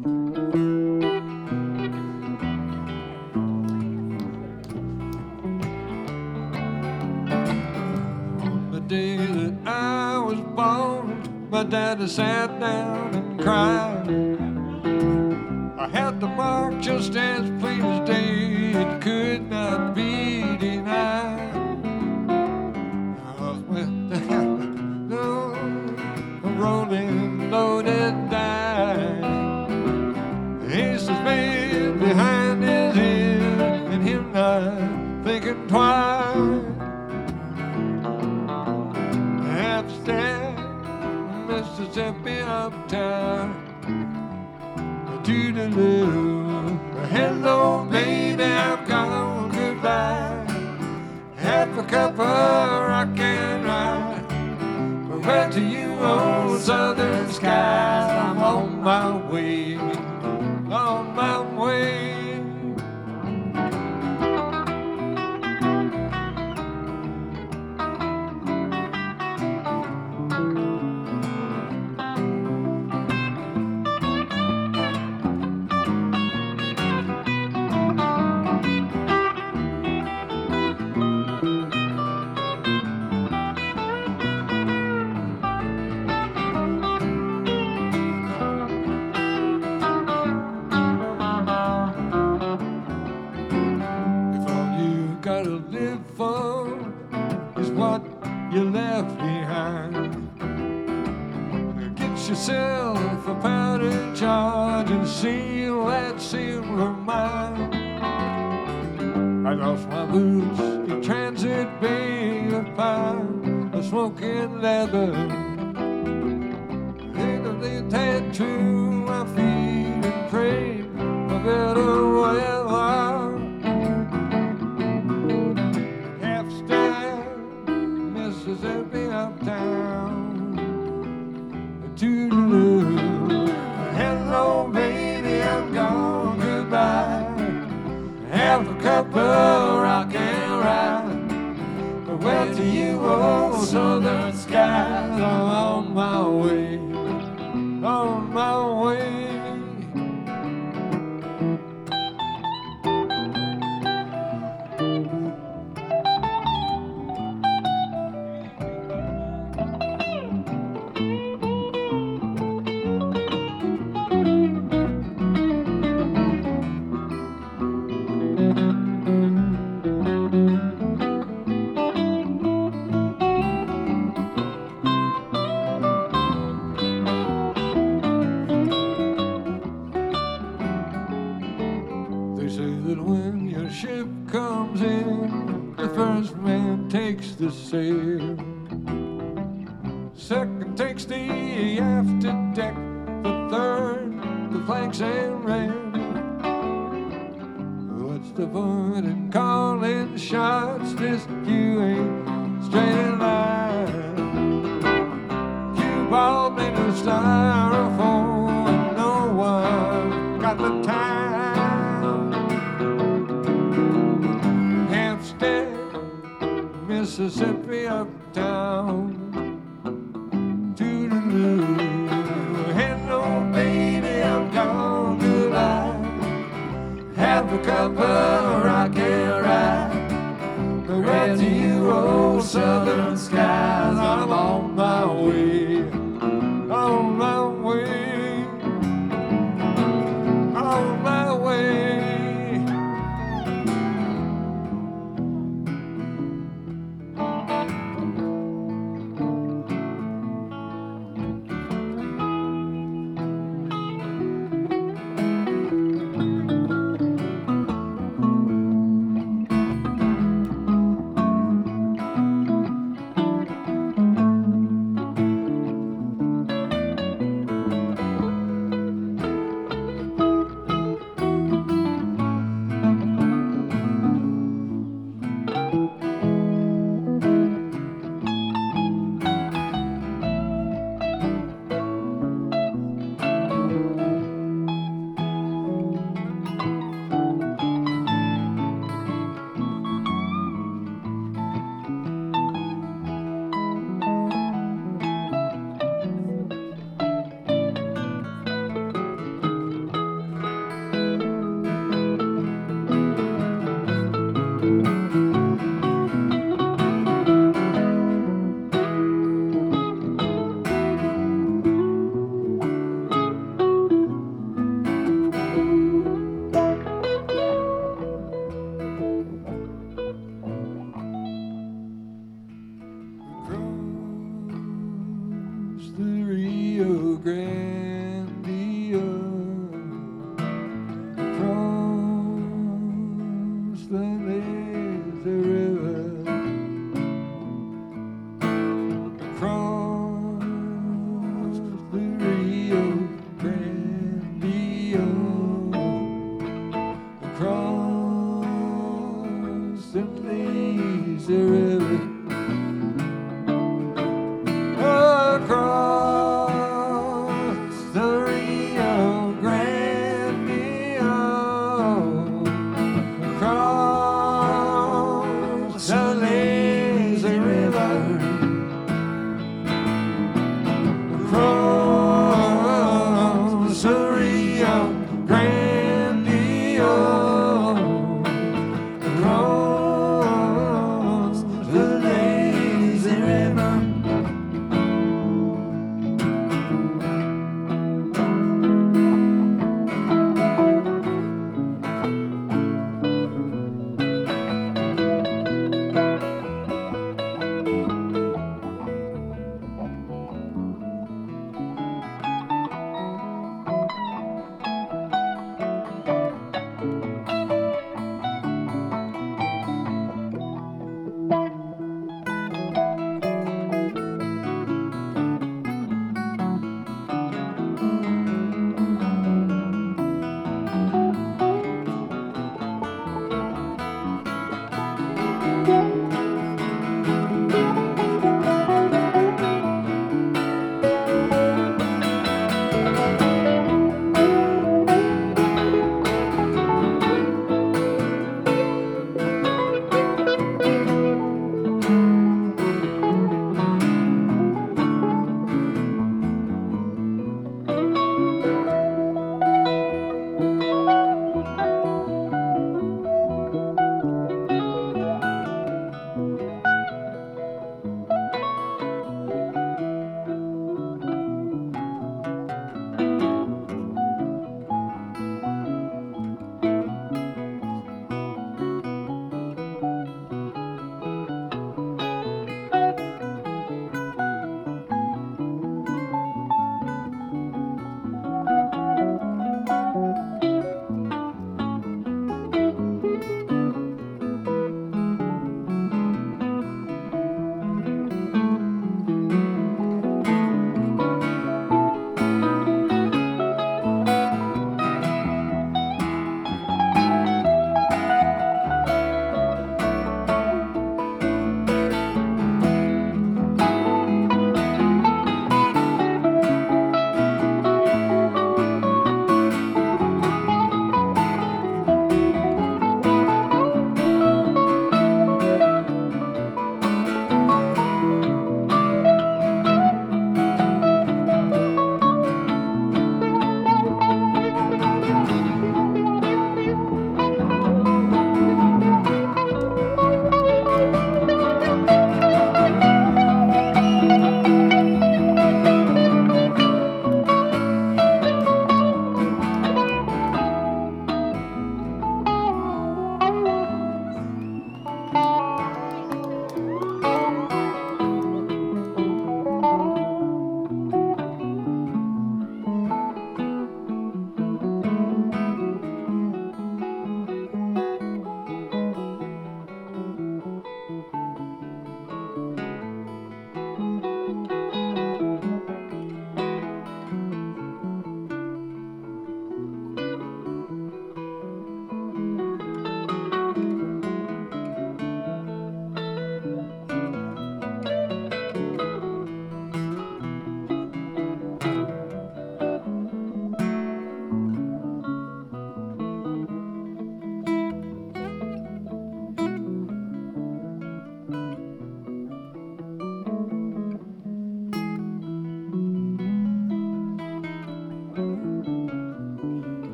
The day that I was born, my daddy sat down and cried. I had the mark just as plain as day, it could not be denied. No, a rolling loaded die. Ace is made behind his ear, and him not thinking twice. Upstairs, Mississippi uptown. Toodaloo, hello baby, I've gone goodbye. Half a cup of rock and rye. Right to you, old southern skies. I'm on my way, on my way. You left behind. Get yourself a powder charge and seal that silver mine. I lost my boots in Transit Bay of Pine, a smoking leather. They tattoo my feet and pray for better weather. Mississippi uptown. Toodaloo, hello baby, I'm gone goodbye. Half a cup of rock and rye. Well to you, old southern skies. I'm on my way, on my way. When your ship comes in, the first man takes the sail. Second takes the after deck, the third the flanks and rail. What's the point in calling shots? This you ain't straight in line. Cue ball made of styrofoam, and no one got the time. Mississippi uptown. Toodaloo, hello baby, I'm gone goodbye. Half a cup of rock and rye. Right to you, old southern sky.